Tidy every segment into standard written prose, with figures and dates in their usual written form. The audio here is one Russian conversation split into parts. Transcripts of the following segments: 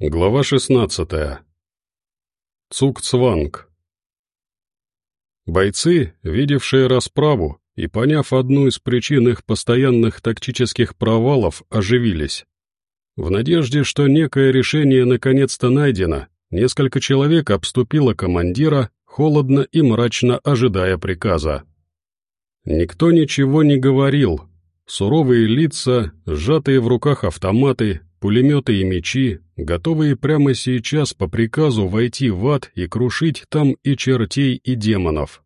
Глава 16. Цугцванг. Бойцы, видевшие расправу и поняв одну из причин их постоянных тактических провалов, оживились. В надежде, что некое решение наконец-то найдено, несколько человек обступило командира, холодно и мрачно ожидая приказа. Никто ничего не говорил. Суровые лица, сжатые в руках автоматы, пулеметы и мечи, готовые прямо сейчас по приказу войти в ад и крушить там и чертей, и демонов.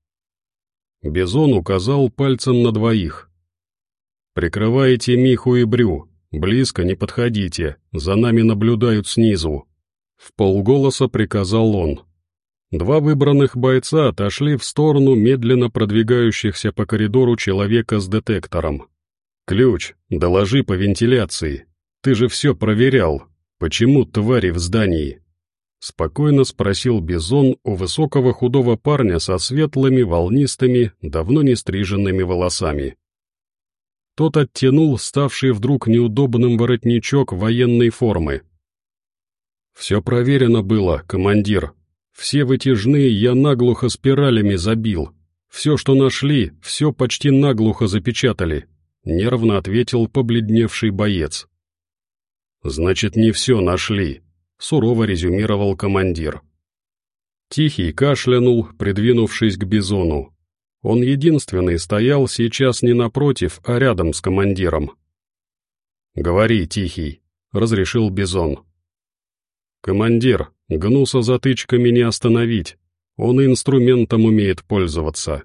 Бизон указал пальцем на двоих. «Прикрывайте Миху и Брю, близко не подходите, за нами наблюдают снизу», — вполголоса приказал он. Два выбранных бойца отошли в сторону медленно продвигающихся по коридору человека с детектором. «Ключ, доложи по вентиляции. Ты же все проверял. Почему твари в здании?» Спокойно спросил Бизон у высокого худого парня со светлыми, волнистыми, давно не стриженными волосами. Тот оттянул ставший вдруг неудобным воротничок военной формы. «Все проверено было, командир. Все вытяжные я наглухо спиралями забил. Все, что нашли, все почти наглухо запечатали», — нервно ответил побледневший боец. «Значит, не все нашли», — сурово резюмировал командир. Тихий кашлянул, придвинувшись к Бизону. Он единственный стоял сейчас не напротив, а рядом с командиром. «Говори, Тихий», — разрешил Бизон. «Командир, Гнуса затычками не остановить, он и инструментом умеет пользоваться.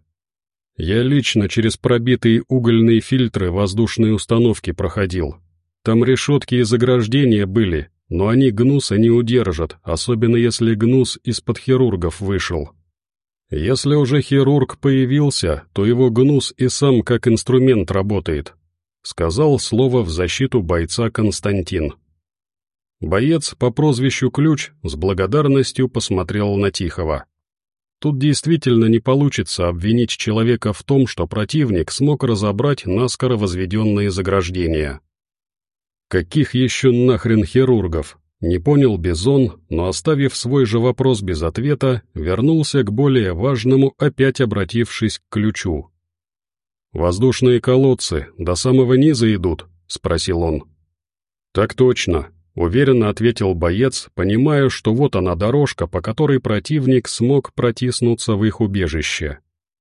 Я лично через пробитые угольные фильтры воздушной установки проходил. Там решетки и заграждения были, но они Гнуса не удержат, особенно если Гнус из-под хирургов вышел. Если уже хирург появился, то его Гнус и сам как инструмент работает», — сказал слово в защиту бойца Константин. Боец по прозвищу Ключ с благодарностью посмотрел на Тихого. Тут действительно не получится обвинить человека в том, что противник смог разобрать наскоро возведенные заграждения. «Каких еще нахрен хирургов?» — не понял Бизон, но, оставив свой же вопрос без ответа, вернулся к более важному, опять обратившись к Ключу. «Воздушные колодцы до самого низа идут?» — спросил он. «Так точно», — уверенно ответил боец, понимая, что вот она дорожка, по которой противник смог протиснуться в их убежище.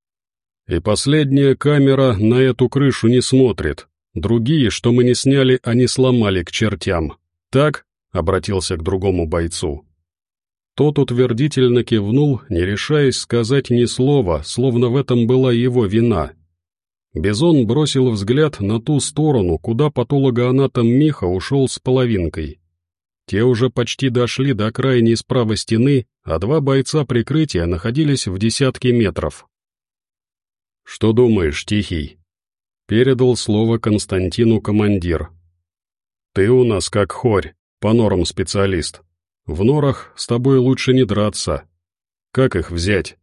«И последняя камера на эту крышу не смотрит. Другие, что мы не сняли, они сломали к чертям. Так?» — обратился к другому бойцу. Тот утвердительно кивнул, не решаясь сказать ни слова, словно в этом была его вина. Бизон бросил взгляд на ту сторону, куда патологоанатом Миха ушел с половинкой. Те уже почти дошли до крайней справа стены, а два бойца прикрытия находились в десятке метров. «Что думаешь, Тихий?» — передал слово Константину командир. «Ты у нас как хорь, по норам специалист. В норах с тобой лучше не драться. Как их взять?»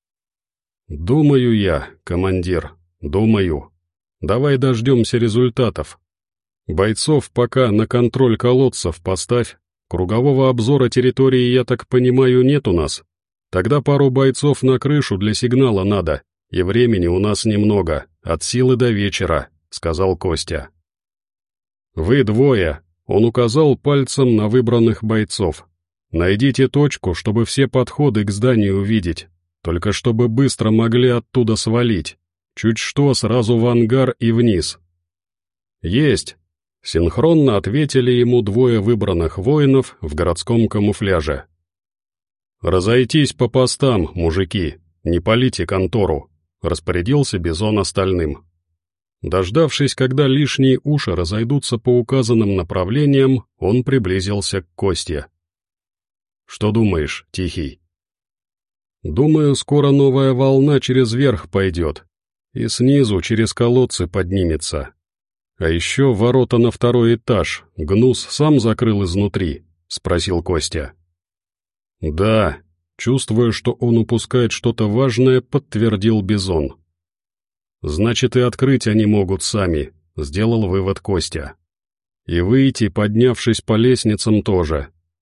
«Думаю я, командир, думаю. Давай дождемся результатов. Бойцов пока на контроль колодцев поставь. Кругового обзора территории, я так понимаю, нет у нас. Тогда пару бойцов на крышу для сигнала надо, и времени у нас немного, от силы до вечера», — сказал Костя. «Вы двое», — он указал пальцем на выбранных бойцов. «Найдите точку, чтобы все подходы к зданию увидеть, только чтобы быстро могли оттуда свалить. Чуть что, сразу в ангар и вниз». «Есть!» — синхронно ответили ему двое выбранных воинов в городском камуфляже. «Разойтись по постам, мужики, не палите контору», — распорядился Бизон остальным. Дождавшись, когда лишние уши разойдутся по указанным направлениям, он приблизился к Косте. «Что думаешь, Тихий?» «Думаю, скоро новая волна через верх пойдет, и снизу через колодцы поднимется. А еще ворота на второй этаж Гнус сам закрыл изнутри?» — спросил Костя. «Да», чувствуя, что он упускает что-то важное, подтвердил Бизон. «Значит, и открыть они могут сами», — сделал вывод Костя. «И выйти, поднявшись по лестницам, тоже.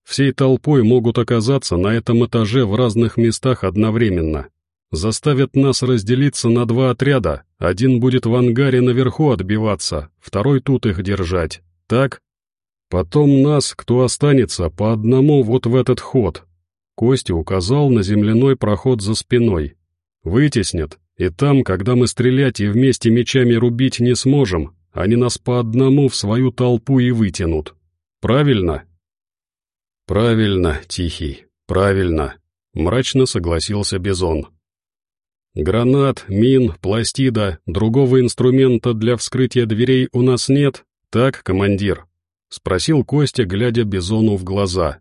всей толпой могут оказаться на этом этаже в разных местах одновременно. Заставят нас разделиться на 2 отряда, один будет в ангаре наверху отбиваться, второй тут их держать, так? Потом нас, кто останется, по одному вот в этот ход. Костя указал на земляной проход за спиной. Вытеснят, и там, когда мы стрелять и вместе мечами рубить не сможем, они нас по одному в свою толпу и вытянут. Правильно? Правильно, Тихий, правильно, мрачно согласился Бизон. Гранат, мин, пластида, другого инструмента для вскрытия дверей у нас нет, так, командир? Спросил Костя, глядя Бизону в глаза.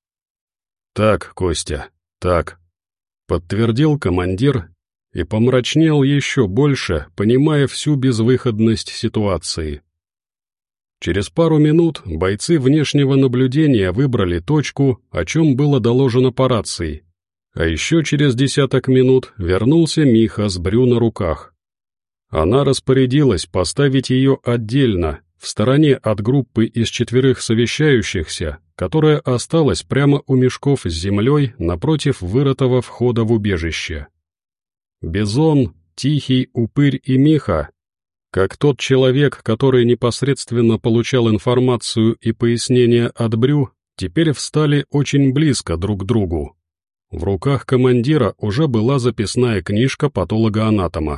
Так, Костя, так, подтвердил командир и помрачнел еще больше, понимая всю безвыходность ситуации. Через пару минут бойцы внешнего наблюдения выбрали точку, о чем было доложено по рации. А еще через 10 минут вернулся Миха с Брю на руках. Она распорядилась поставить ее отдельно, в стороне от группы из 4 совещающихся, которая осталась прямо у мешков с землей напротив вырытого входа в убежище. Бизон, Тихий, Упырь и Миха, как тот человек, который непосредственно получал информацию и пояснения от Брю, теперь встали очень близко друг к другу. В руках командира уже была записная книжка патолога-анатома.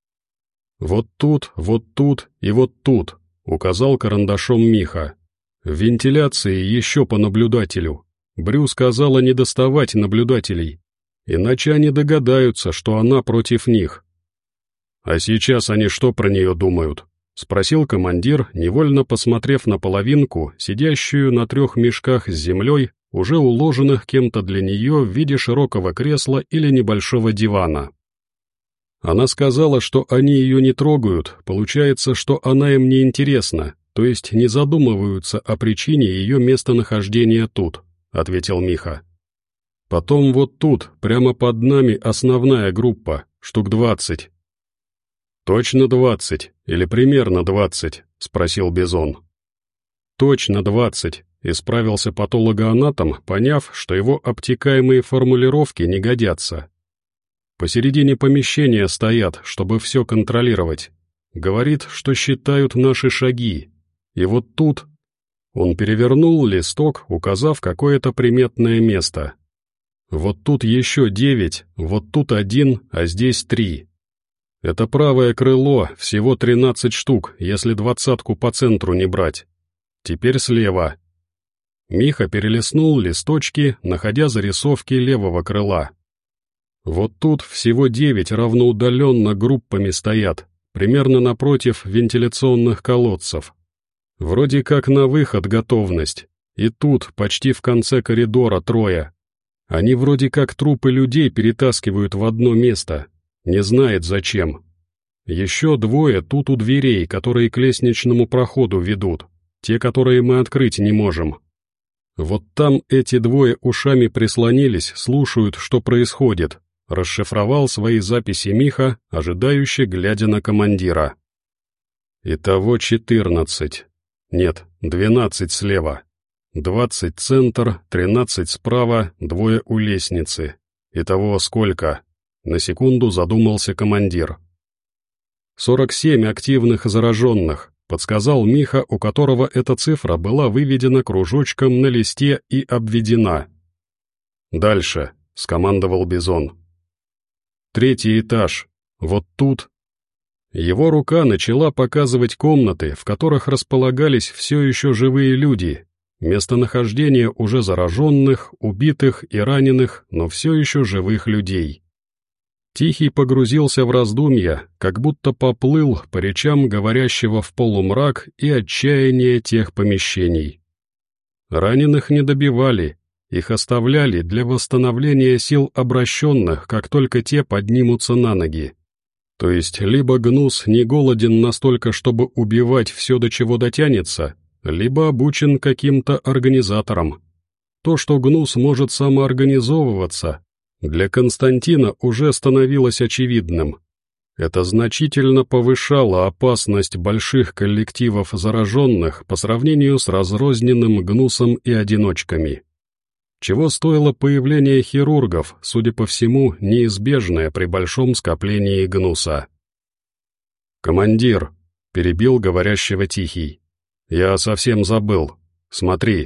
«Вот тут и вот тут», — указал карандашом Миха. «В вентиляции еще по наблюдателю. Брю сказала не доставать наблюдателей, иначе они догадаются, что она против них». «А сейчас они что про нее думают?» — спросил командир, невольно посмотрев на половинку, сидящую на 3 мешках с землей, уже уложенных кем-то для нее в виде широкого кресла или небольшого дивана. Она сказала, что они ее не трогают, получается, что она им не интересна, то есть не задумываются о причине ее местонахождения тут, ответил Миха. Потом вот тут, прямо под нами основная группа, штук 20. Точно 20, или примерно 20, спросил Бизон. Точно 20. Исправился патологоанатом, поняв, что его обтекаемые формулировки не годятся. Посередине помещения стоят, чтобы все контролировать. Говорит, что считают наши шаги. И вот тут... Он перевернул листок, указав какое-то приметное место. Вот тут еще 9, вот тут 1, а здесь 3. Это правое крыло, всего 13 штук, если 20-ку по центру не брать. Теперь слева. Миха перелистнул листочки, находя зарисовки левого крыла. Вот тут всего 9 равноудаленно группами стоят, примерно напротив вентиляционных колодцев. Вроде как на выход готовность, и тут почти в конце коридора 3. Они вроде как трупы людей перетаскивают в одно место, не знает зачем. Еще 2 тут у дверей, которые к лестничному проходу ведут, те, которые мы открыть не можем. Вот там эти 2 ушами прислонились, слушают, что происходит, расшифровал свои записи Миха, ожидающе глядя на командира. Итого 14. Нет, 12 слева. 20 центр, 13 справа, 2 у лестницы. Итого сколько? На секунду задумался командир. 47 активных зараженных, подсказал Миха, у которого эта цифра была выведена кружочком на листе и обведена. «Дальше», — скомандовал Бизон. 3-й этаж, вот тут». Его рука начала показывать комнаты, в которых располагались все еще живые люди, местонахождение уже зараженных, убитых и раненых, но все еще живых людей. Тихий погрузился в раздумья, как будто поплыл по речам говорящего в полумрак и отчаяние тех помещений. Раненых не добивали, их оставляли для восстановления сил обращенных, как только те поднимутся на ноги. То есть либо гнус не голоден настолько, чтобы убивать все, до чего дотянется, либо обучен каким-то организатором. То, что гнус может самоорганизовываться, для Константина уже становилось очевидным. Это значительно повышало опасность больших коллективов зараженных по сравнению с разрозненным гнусом и одиночками. чего стоило появление хирургов, судя по всему, неизбежное при большом скоплении гнуса. «Командир», — перебил говорящего Тихий, — «я совсем забыл. Смотри».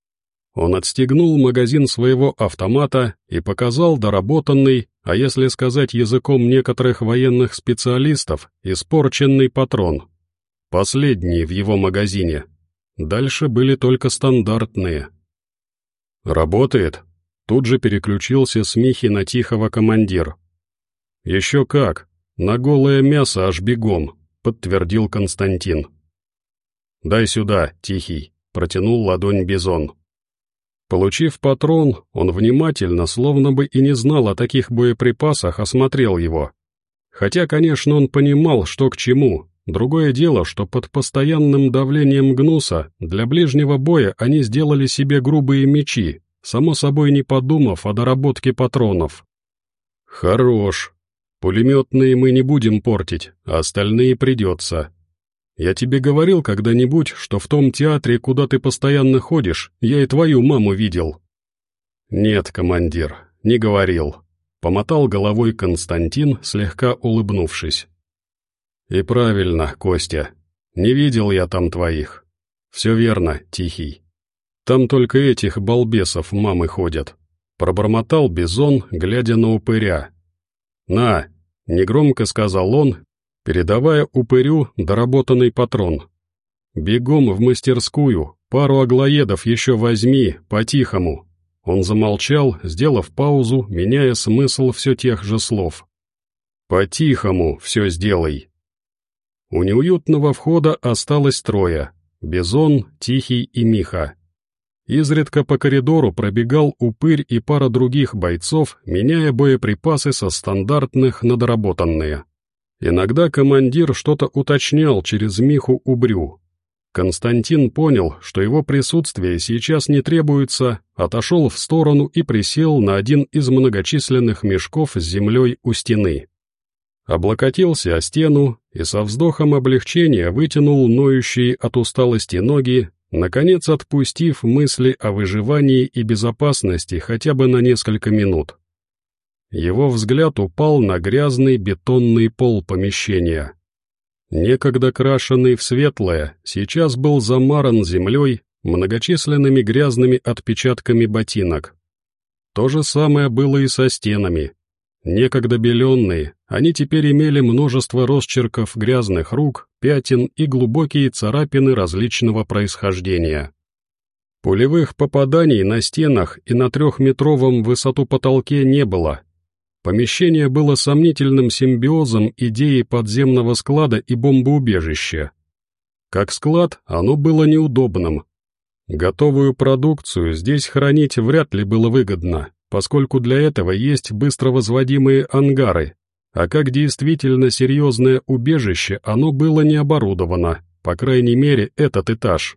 Он отстегнул магазин своего автомата и показал доработанный, а если сказать языком некоторых военных специалистов, испорченный патрон. Последний в его магазине. Дальше были только стандартные. «Работает?» Тут же переключился с Михи на Тихого командир. «Еще как, на голое мясо аж бегом», — подтвердил Константин. «Дай сюда, Тихий», — протянул ладонь Бизон. Получив патрон, он внимательно, словно бы и не знал о таких боеприпасах, осмотрел его. Хотя, конечно, он понимал, что к чему. Другое дело, что под постоянным давлением гнуса для ближнего боя они сделали себе грубые мечи, само собой не подумав о доработке патронов. «Хорош. Пулеметные мы не будем портить, а остальные придется. Я тебе говорил когда-нибудь, что в том театре, куда ты постоянно ходишь, я и твою маму видел?» «Нет, командир, не говорил», — помотал головой Константин, слегка улыбнувшись. «И правильно, Костя, не видел я там твоих. Все верно, Тихий. Там только этих балбесов мамы ходят», — пробормотал Бизон, глядя на упыря. «На», — негромко сказал он, передавая упырю доработанный патрон. «Бегом в мастерскую, пару аглоедов еще возьми, по-тихому». Он замолчал, сделав паузу, меняя смысл все тех же слов. «По-тихому все сделай». У неуютного входа осталось трое — Бизон, Тихий и Миха. Изредка по коридору пробегал упырь и пара других бойцов, меняя боеприпасы со стандартных на доработанные. Иногда командир что-то уточнял через Миху Убрю. Константин понял, что его присутствие сейчас не требуется, отошел в сторону и присел на один из многочисленных мешков с землей у стены. Облокотился о стену и со вздохом облегчения вытянул ноющие от усталости ноги, наконец отпустив мысли о выживании и безопасности хотя бы на несколько минут. Его взгляд упал на грязный бетонный пол помещения. Некогда крашенный в светлое, сейчас был замаран землей, многочисленными грязными отпечатками ботинок. То же самое было и со стенами. Некогда беленные, они теперь имели множество росчерков грязных рук, пятен и глубокие царапины различного происхождения. Пулевых попаданий на стенах и на 3-метровом высоту потолке не было. Помещение было сомнительным симбиозом идеи подземного склада и бомбоубежища. Как склад, оно было неудобным. Готовую продукцию здесь хранить вряд ли было выгодно, поскольку для этого есть быстро возводимые ангары, а как действительно серьезное убежище оно было не оборудовано, по крайней мере этот этаж.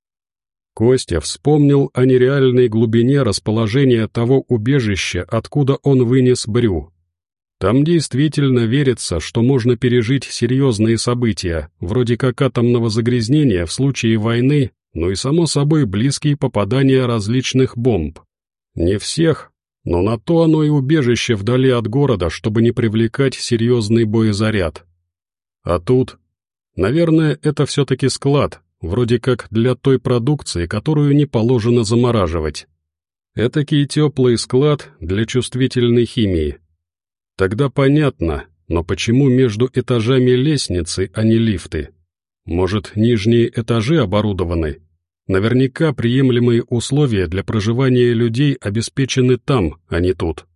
Костя вспомнил о нереальной глубине расположения того убежища, откуда он вынес Брю. Там действительно верится, что можно пережить серьезные события, вроде как атомного загрязнения в случае войны, но и само собой близкие попадания различных бомб. Не всех, но на то оно и убежище вдали от города, чтобы не привлекать серьезный боезаряд. А тут, наверное, это все-таки склад, вроде как для той продукции, которую не положено замораживать. Этакий теплый склад для чувствительной химии. Тогда понятно, но почему между этажами лестницы, а не лифты? Может, нижние этажи оборудованы? Наверняка приемлемые условия для проживания людей обеспечены там, а не тут.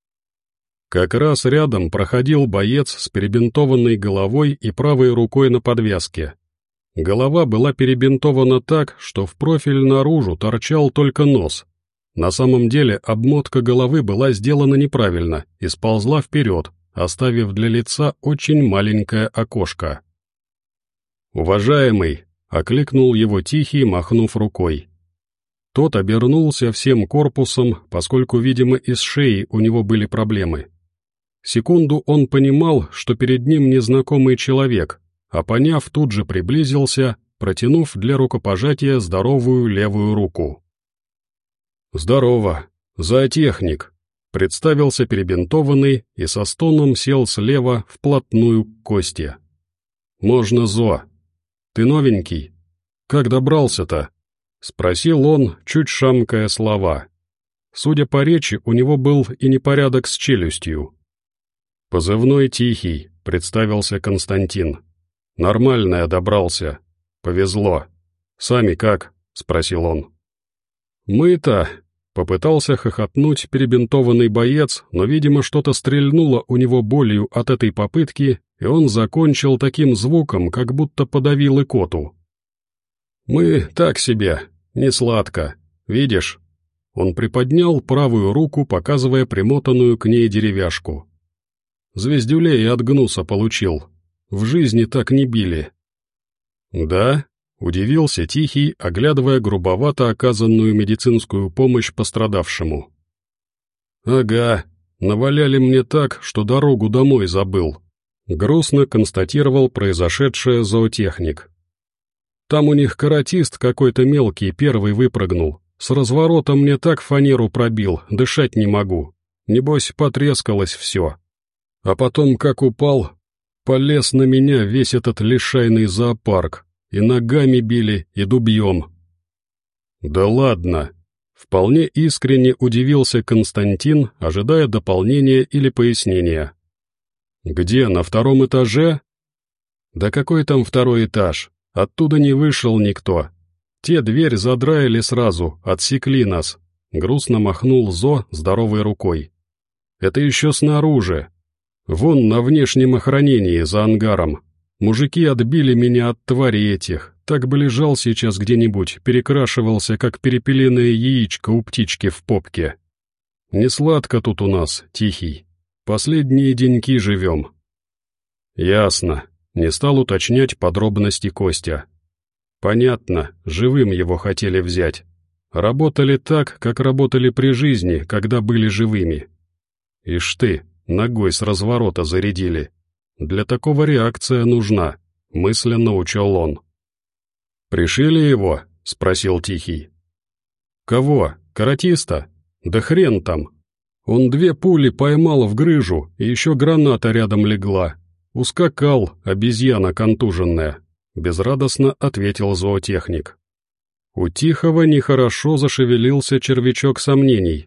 Как раз рядом проходил боец с перебинтованной головой и правой рукой на подвязке. Голова была перебинтована так, что в профиль наружу торчал только нос. На самом деле обмотка головы была сделана неправильно и сползла вперед, оставив для лица очень маленькое окошко. «Уважаемый!» — окликнул его Тихий, махнув рукой. Тот обернулся всем корпусом, поскольку, видимо, и с шеей у него были проблемы. Секунду он понимал, что перед ним незнакомый человек, а поняв, тут же приблизился, протянув для рукопожатия здоровую левую руку. «Здорово», «Зоотехник», — представился перебинтованный и со стоном сел слева вплотную к Косте. «Можно, Зо. Ты новенький? Как добрался-то?» — спросил он, чуть шамкая слова. Судя по речи, у него был и непорядок с челюстью. «Позывной Тихий», — представился Константин. «Нормально я добрался. Повезло. Сами как?» — спросил он. «Мы-то...» — попытался хохотнуть перебинтованный боец, но, видимо, что-то стрельнуло у него болью от этой попытки, и он закончил таким звуком, как будто подавил икоту. «Мы так себе, не сладко. Видишь?» Он приподнял правую руку, показывая примотанную к ней деревяшку. «Звездюлей от гнуса получил. В жизни так не били». «Да?» — удивился Тихий, оглядывая грубовато оказанную медицинскую помощь пострадавшему. «Ага, наваляли мне так, что дорогу домой забыл», — грустно констатировал произошедшее зоотехник. «Там у них каратист какой-то мелкий первый выпрыгнул. С разворота мне так фанеру пробил, дышать не могу. Небось, потрескалось все. А потом, как упал, полез на меня весь этот лишайный зоопарк. И ногами били, и дубьем». «Да ладно!» — вполне искренне удивился Константин, ожидая дополнения или пояснения. «Где, на втором этаже?» «Да какой там второй этаж? Оттуда не вышел никто. Те дверь задраили сразу, отсекли нас», — грустно махнул Зо здоровой рукой. «Это еще снаружи. Вон на внешнем охранении за ангаром. Мужики отбили меня от тварей этих, так бы лежал сейчас где-нибудь, перекрашивался, как перепелиное яичко у птички в попке. Не сладко тут у нас, Тихий. Последние деньки живем». «Ясно», — не стал уточнять подробности Костя. «Понятно, живым его хотели взять. Работали так, как работали при жизни, когда были живыми. Ишь ты, ногой с разворота зарядили. Для такого реакция нужна», — мысленно учел он. «Пришили его?» — спросил Тихий. «Кого? Каратиста? Да хрен там. Он 2 пули поймал в грыжу, и еще граната рядом легла. Ускакал, обезьяна контуженная», — безрадостно ответил зоотехник. У Тихого нехорошо зашевелился червячок сомнений.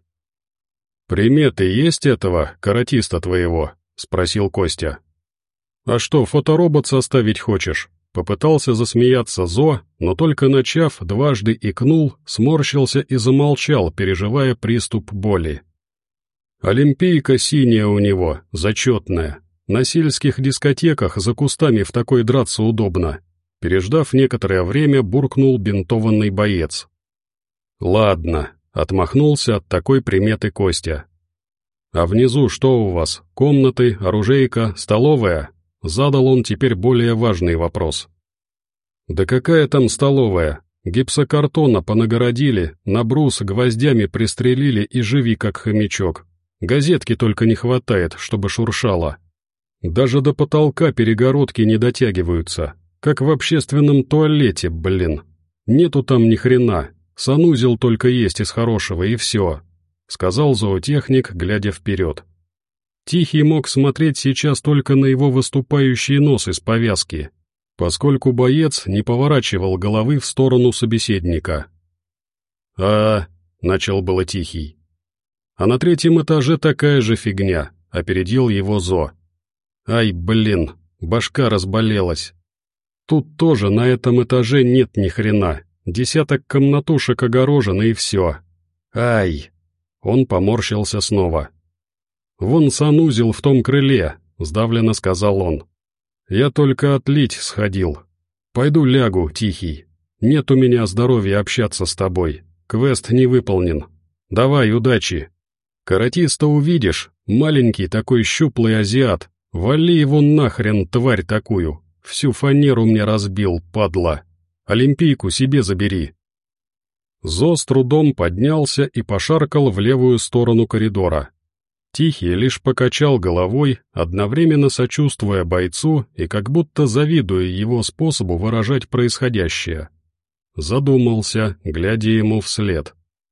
«Приметы есть этого, каратиста твоего?» — спросил Костя. «А что, фоторобот составить хочешь?» Попытался засмеяться Зо, но только начав, дважды икнул, сморщился и замолчал, переживая приступ боли. «Олимпийка синяя у него, зачетная. На сельских дискотеках за кустами в такой драться удобно», — переждав некоторое время, буркнул бинтованный боец. «Ладно», — отмахнулся от такой приметы Костя. «А внизу что у вас? Комнаты, оружейка, столовая?» Задал он теперь более важный вопрос. «Да какая там столовая? Гипсокартона понагородили, на брус гвоздями пристрелили и живи как хомячок. Газетки только не хватает, чтобы шуршало. Даже до потолка перегородки не дотягиваются, как в общественном туалете, блин. Нету там ни хрена, санузел только есть из хорошего и все», — сказал зоотехник, глядя вперед. Тихий мог смотреть сейчас только на его выступающий нос из повязки, поскольку боец не поворачивал головы в сторону собеседника. Начал было Тихий. «А на 3-м этаже такая же фигня», — опередил его Зо. «Ай, блин, башка разболелась. Тут тоже на этом этаже нет ни хрена, десяток комнатушек огорожено и все. Ай!» Он поморщился снова. «Вон санузел в том крыле», — сдавленно сказал он. «Я только отлить сходил. Пойду лягу, Тихий. Нет у меня здоровья общаться с тобой. Квест не выполнен. Давай, удачи. Каратиста увидишь, маленький такой щуплый азиат. Вали его нахрен, тварь такую. Всю фанеру мне разбил, падла. Олимпийку себе забери». Зо с трудом поднялся и пошаркал в левую сторону коридора. Тихий лишь покачал головой, одновременно сочувствуя бойцу и как будто завидуя его способу выражать происходящее. Задумался, глядя ему вслед.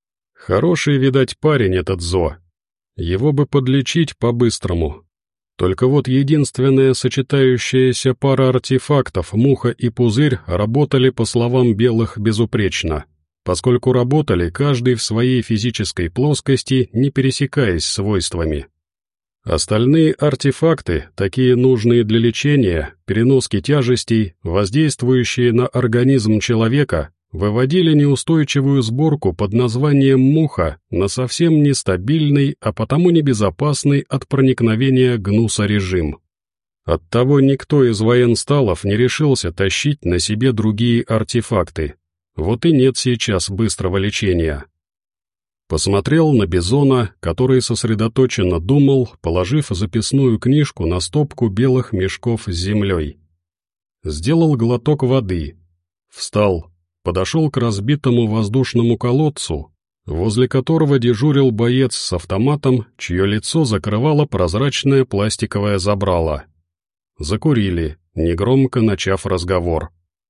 Хороший, видать, парень этот Зо. Его бы подлечить по-быстрому. Только вот единственная сочетающаяся пара артефактов, муха и пузырь, работали, по словам белых, безупречно, поскольку работали каждый в своей физической плоскости, не пересекаясь свойствами. Остальные артефакты, такие нужные для лечения, переноски тяжестей, воздействующие на организм человека, выводили неустойчивую сборку под названием «муха» на совсем нестабильный, а потому небезопасный от проникновения гнуса режим. Оттого никто из военсталов не решился тащить на себе другие артефакты. Вот и нет сейчас быстрого лечения. Посмотрел на Бизона, который сосредоточенно думал, положив записную книжку на стопку белых мешков с землей. Сделал глоток воды. Встал. Подошел к разбитому воздушному колодцу, возле которого дежурил боец с автоматом, чье лицо закрывало прозрачное пластиковое забрало. Закурили, негромко начав разговор.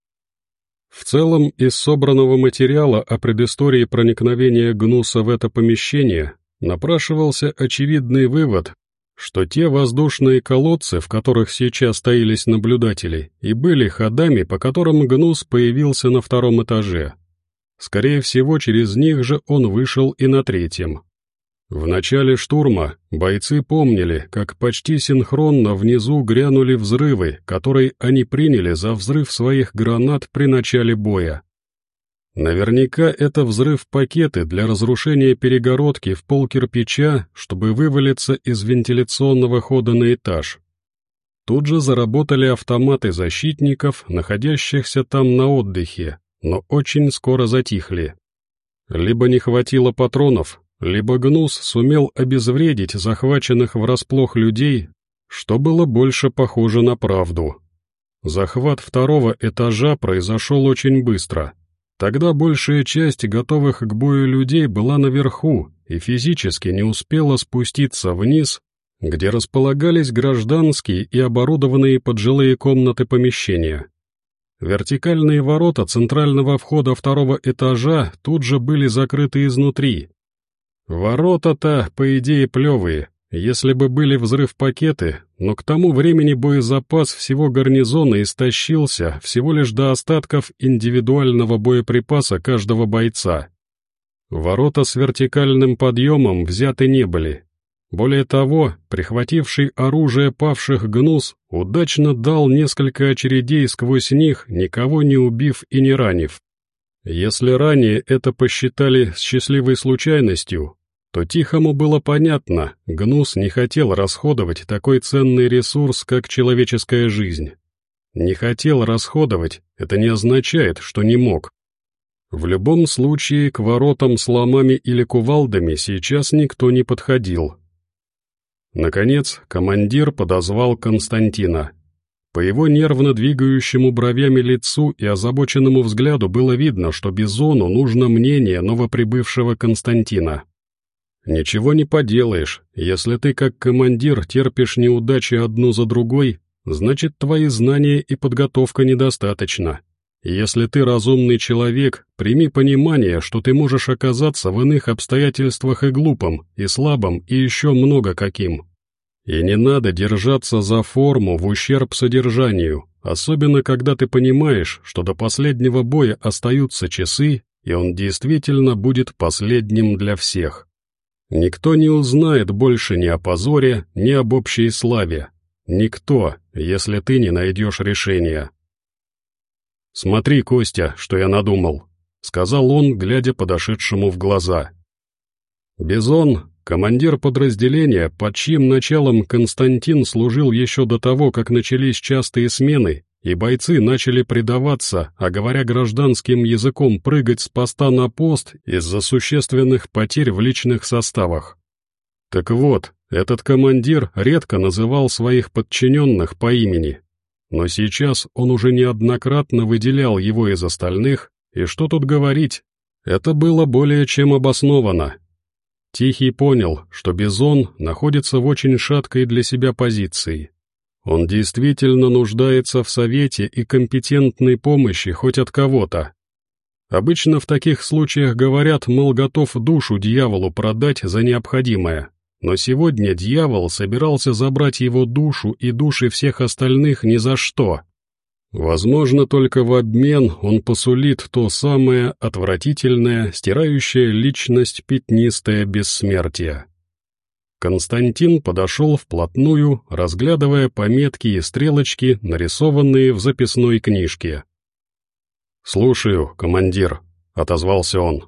В целом, из собранного материала о предыстории проникновения гнуса в это помещение напрашивался очевидный вывод, что те воздушные колодцы, в которых сейчас таились наблюдатели, и были ходами, по которым гнус появился на втором этаже. Скорее всего, через них же он вышел и на третьем. В начале штурма бойцы помнили, как почти синхронно внизу грянули взрывы, которые они приняли за взрыв своих гранат при начале боя. Наверняка это взрыв-пакеты для разрушения перегородки в пол кирпича, чтобы вывалиться из вентиляционного хода на этаж. Тут же заработали автоматы защитников, находящихся там на отдыхе, но очень скоро затихли. Либо не хватило патронов, либо гнус сумел обезвредить захваченных врасплох людей, что было больше похоже на правду. Захват второго этажа произошел очень быстро. Тогда большая часть готовых к бою людей была наверху и физически не успела спуститься вниз, где располагались гражданские и оборудованные под жилые комнаты помещения. Вертикальные ворота центрального входа второго этажа тут же были закрыты изнутри. Ворота-то, по идее, плевые, если бы были взрыв-пакеты, но к тому времени боезапас всего гарнизона истощился всего лишь до остатков индивидуального боеприпаса каждого бойца. Ворота с вертикальным подъемом взяты не были. Более того, прихвативший оружие павших гнус удачно дал несколько очередей сквозь них, никого не убив и не ранив. Если ранее это посчитали счастливой случайностью, то Тихому было понятно, гнус не хотел расходовать такой ценный ресурс, как человеческая жизнь. Не хотел расходовать, это не означает, что не мог. В любом случае, к воротам с ломами или кувалдами сейчас никто не подходил. Наконец, командир подозвал Константина. По его нервно двигающему бровями лицу и озабоченному взгляду было видно, что Бизону нужно мнение новоприбывшего Константина. «Ничего не поделаешь, если ты как командир терпишь неудачи одну за другой, значит твои знания и подготовка недостаточно. Если ты разумный человек, прими понимание, что ты можешь оказаться в иных обстоятельствах и глупым, и слабым, и еще много каким. И не надо держаться за форму в ущерб содержанию, особенно когда ты понимаешь, что до последнего боя остаются часы, и он действительно будет последним для всех. Никто не узнает больше ни о позоре, ни об общей славе. Никто, если ты не найдешь решения. «Смотри, Костя, что я надумал», — сказал он, глядя подошедшему в глаза. Бизон, командир подразделения, под чьим началом Константин служил еще до того, как начались частые смены, и бойцы начали предаваться, а говоря гражданским языком, прыгать с поста на пост из-за существенных потерь в личных составах. Так вот, этот командир редко называл своих подчиненных по имени, но сейчас он уже неоднократно выделял его из остальных, и что тут говорить, это было более чем обосновано. Тихий понял, что Бизон находится в очень шаткой для себя позиции. Он действительно нуждается в совете и компетентной помощи хоть от кого-то. Обычно в таких случаях говорят, мол, готов душу дьяволу продать за необходимое. Но сегодня дьявол собирался забрать его душу и души всех остальных ни за что. Возможно, только в обмен он посулит то самое отвратительное, стирающее личность пятнистое бессмертие. Константин подошел вплотную, разглядывая пометки и стрелочки, нарисованные в записной книжке. «Слушаю, командир», — отозвался он.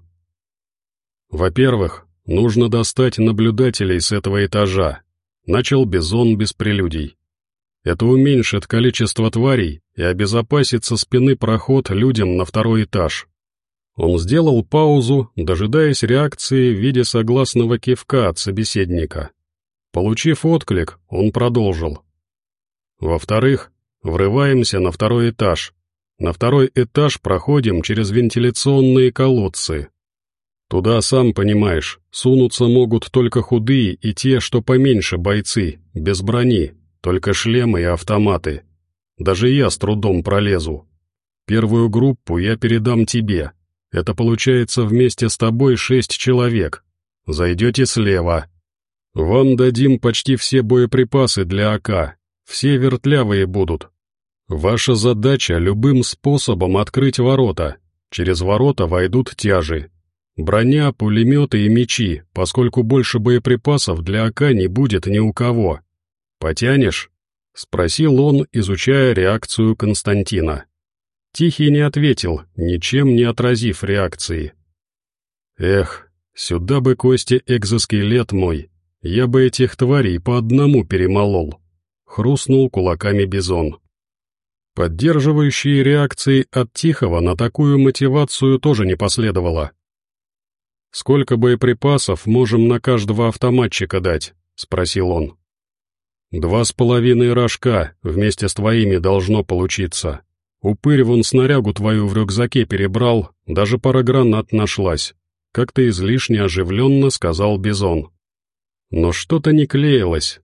«Во-первых, нужно достать наблюдателей с этого этажа», — начал Бизон без прелюдий. «Это уменьшит количество тварей и обезопасит со спины проход людям на второй этаж». Он сделал паузу, дожидаясь реакции в виде согласного кивка от собеседника. Получив отклик, он продолжил. «Во-вторых, врываемся на второй этаж. На второй этаж проходим через вентиляционные колодцы. Туда, сам понимаешь, сунуться могут только худые и те, что поменьше бойцы, без брони, только шлемы и автоматы. Даже я с трудом пролезу. Первую группу я передам тебе. Это получается вместе с тобой 6 человек. Зайдете слева. Вам дадим почти все боеприпасы для АК. Все вертлявые будут. Ваша задача любым способом открыть ворота. Через ворота войдут тяжи. Броня, пулеметы и мечи, поскольку больше боеприпасов для АК не будет ни у кого. Потянешь?» — спросил он, изучая реакцию Константина. Тихий не ответил, ничем не отразив реакции. «Эх, сюда бы, Костя, экзоскелет мой, я бы этих тварей по одному перемолол», — хрустнул кулаками Бизон. Поддерживающие реакции от Тихого на такую мотивацию тоже не последовало. «Сколько боеприпасов можем на каждого автоматчика дать?» — спросил он. 2,5 рожка вместе с твоими должно получиться. Упырь вон снарягу твою в рюкзаке перебрал, даже пара гранат нашлась. Как-то излишне оживленно сказал Бизон. Но что-то не клеилось.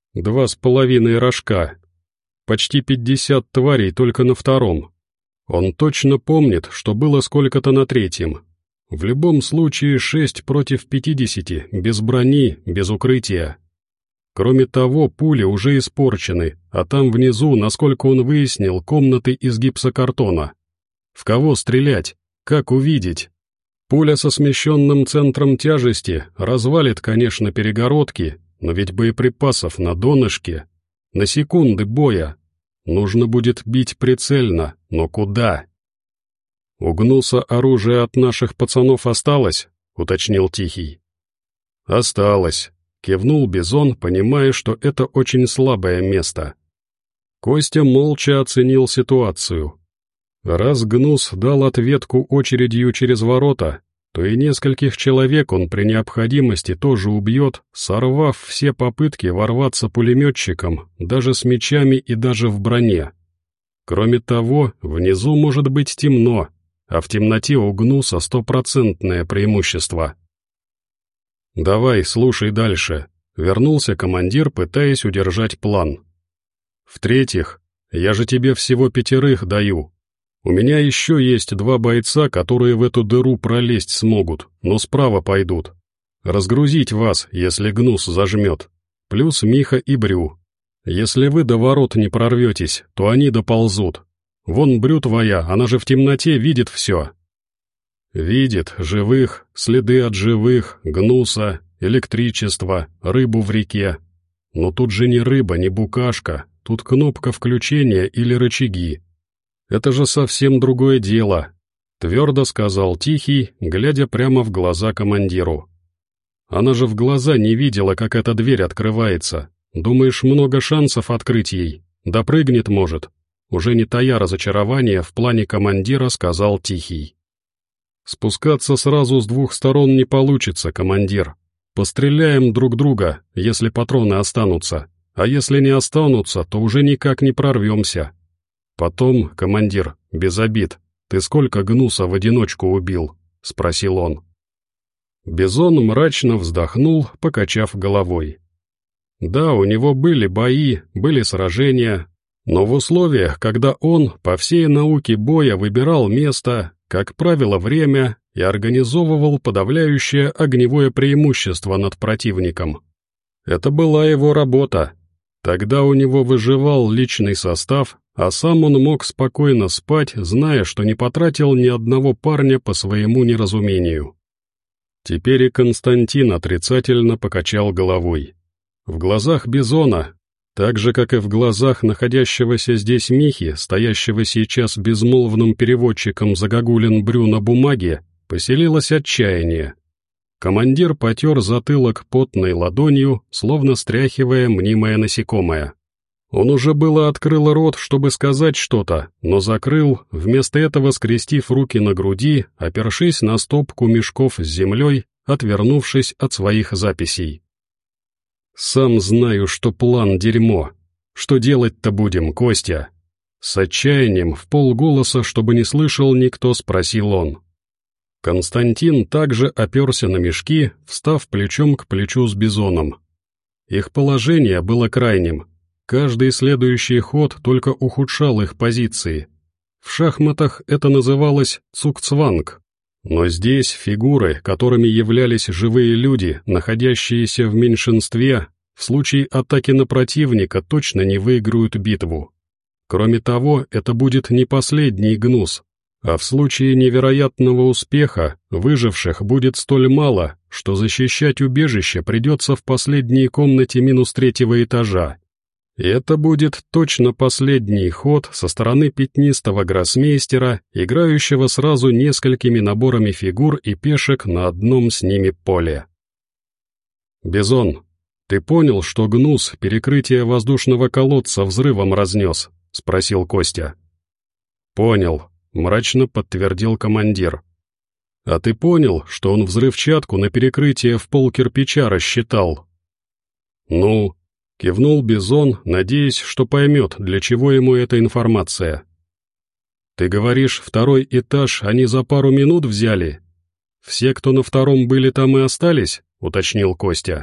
2,5 рожка. Почти 50 тварей только на втором. Он точно помнит, что было сколько-то на третьем. В любом случае 6 против 50, без брони, без укрытия. Кроме того, пули уже испорчены, а там внизу, насколько он выяснил, комнаты из гипсокартона. В кого стрелять? Как увидеть? Пуля со смещенным центром тяжести развалит, конечно, перегородки, но ведь боеприпасов на донышке. На секунды боя. Нужно будет бить прицельно, но куда? «У Гнуса оружие от наших пацанов осталось?» — уточнил Тихий. «Осталось», — кивнул Бизон, понимая, что это очень слабое место. Костя молча оценил ситуацию. Раз Гнус дал ответку очередью через ворота, то и нескольких человек он при необходимости тоже убьет, сорвав все попытки ворваться пулеметчиком, даже с мечами и даже в броне. Кроме того, внизу может быть темно, а в темноте у Гнуса 100% преимущество. «Давай, слушай дальше», — вернулся командир, пытаясь удержать план. «В-третьих, я же тебе всего 5 даю. У меня еще есть 2 бойца, которые в эту дыру пролезть смогут, но справа пойдут. Разгрузить вас, если Гнус зажмет. Плюс Миха и Брю. Если вы до ворот не прорветесь, то они доползут. Вон Брю твоя, она же в темноте видит все». Видит живых, следы от живых, Гнуса, электричество, рыбу в реке. Но тут же не рыба, не букашка, тут кнопка включения или рычаги. Это же совсем другое дело, твердо сказал Тихий, глядя прямо в глаза командиру. Она же в глаза не видела, как эта дверь открывается. Думаешь, много шансов открыть ей? Допрыгнет, может? Уже не тая разочарования в плане командира, сказал Тихий. Спускаться сразу с 2 сторон не получится, командир. Постреляем друг друга, если патроны останутся, а если не останутся, то уже никак не прорвемся. Потом, командир, без обид, ты сколько Гнуса в одиночку убил? — спросил он. Бизон мрачно вздохнул, покачав головой. Да, у него были бои, были сражения, Но в условиях, когда он по всей науке боя выбирал место, как правило, время и организовывал подавляющее огневое преимущество над противником. Это была его работа. Тогда у него выживал личный состав, а сам он мог спокойно спать, зная, что не потратил ни одного парня по своему неразумению. Теперь и Константин отрицательно покачал головой. В глазах Бизона, так же, как и в глазах находящегося здесь Михи, стоящего сейчас безмолвным переводчиком загогулин Брю на бумаге, поселилось отчаяние. Командир потер затылок потной ладонью, словно стряхивая мнимое насекомое. Он уже было открыл рот, чтобы сказать что-то, но закрыл, вместо этого скрестив руки на груди, опершись на стопку мешков с землей, отвернувшись от своих записей. «Сам знаю, что план дерьмо. Что делать-то будем, Костя?» С отчаянием, вполголоса, чтобы не слышал никто, спросил он. Константин также оперся на мешки, встав плечом к плечу с Бизоном. Их положение было крайним. Каждый следующий ход только ухудшал их позиции. В шахматах это называлось цугцванг. Но здесь фигуры, которыми являлись живые люди, находящиеся в меньшинстве, в случае атаки на противника точно не выиграют битву. Кроме того, это будет не последний гнус, а в случае невероятного успеха выживших будет столь мало, что защищать убежище придется в последней комнате минус 3-го этажа. И это будет точно последний ход со стороны пятнистого гроссмейстера, играющего сразу несколькими наборами фигур и пешек на одном с ними поле. «Бизон, ты понял, что гнус перекрытие воздушного колодца взрывом разнес?» — спросил Костя. «Понял», — мрачно подтвердил командир. «А ты понял, что он взрывчатку на перекрытие в пол кирпича рассчитал?» «Ну?» — кивнул Бизон, надеясь, что поймет, для чего ему эта информация. «Ты говоришь, 2-й этаж они за пару минут взяли? Все, кто на 2-м были, там и остались?» — уточнил Костя.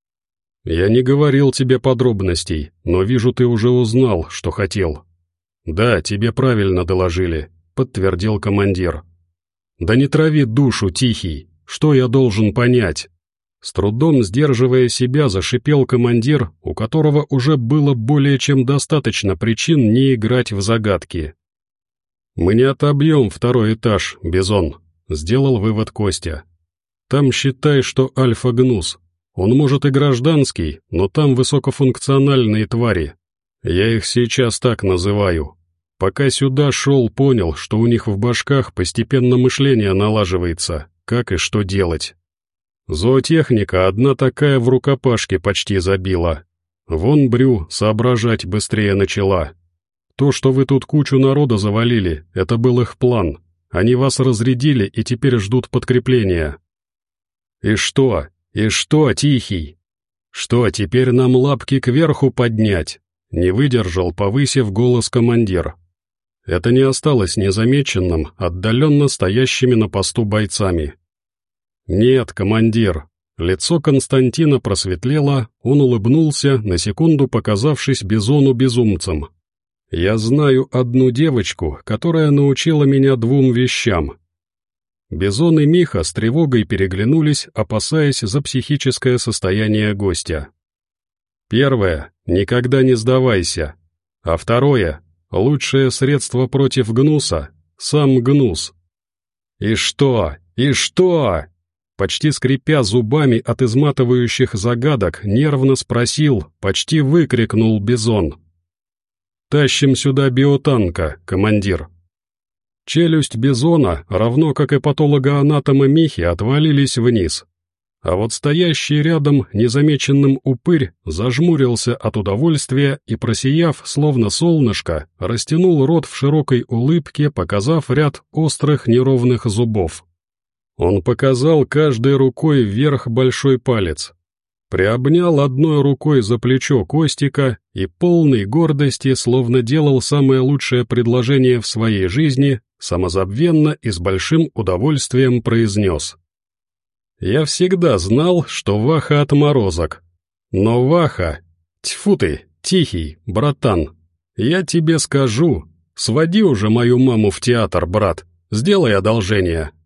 «Я не говорил тебе подробностей, но вижу, ты уже узнал, что хотел». «Да, тебе правильно доложили», — подтвердил командир. «Да не трави душу, Тихий, что я должен понять?» С трудом сдерживая себя, зашипел командир, у которого уже было более чем достаточно причин не играть в загадки. «Мы не отобьем 2-й этаж, Бизон», — сделал вывод Костя. «Там считай, что альфа-гнус. Он может и гражданский, но там высокофункциональные твари. Я их сейчас так называю. Пока сюда шел, понял, что у них в башках постепенно мышление налаживается, как и что делать. Зоотехника одна такая в рукопашке почти забила. Вон Брю соображать быстрее начала. То, что вы тут кучу народа завалили, это был их план. Они вас разрядили и теперь ждут подкрепления». «И что? И что, Тихий? Что, теперь нам лапки кверху поднять?» Не выдержал, повысив голос командир. Это не осталось незамеченным, отдаленно стоящими на посту бойцами. «Нет, командир». Лицо Константина просветлело, он улыбнулся, на секунду показавшись Бизону безумцем. «Я знаю одну девочку, которая научила меня 2 вещам». Бизон и Миха с тревогой переглянулись, опасаясь за психическое состояние гостя. «Первое, никогда не сдавайся. А второе, лучшее средство против гнуса — сам гнус». «И что? И что?» Почти скрипя зубами от изматывающих загадок, нервно спросил, почти выкрикнул Бизон. «Тащим сюда биотанка, командир». Челюсть Бизона, равно как и патологоанатома Михи, отвалились вниз. А вот стоящий рядом незамеченным упырь зажмурился от удовольствия и, просияв, словно солнышко, растянул рот в широкой улыбке, показав ряд острых неровных зубов. Он показал каждой рукой вверх большой палец, приобнял одной рукой за плечо Костика и, полной гордости, словно делал самое лучшее предложение в своей жизни, самозабвенно и с большим удовольствием произнес: «Я всегда знал, что Ваха отморозок. Но Ваха... Тьфу ты, Тихий, братан. Я тебе скажу, своди уже мою маму в театр, брат, сделай одолжение.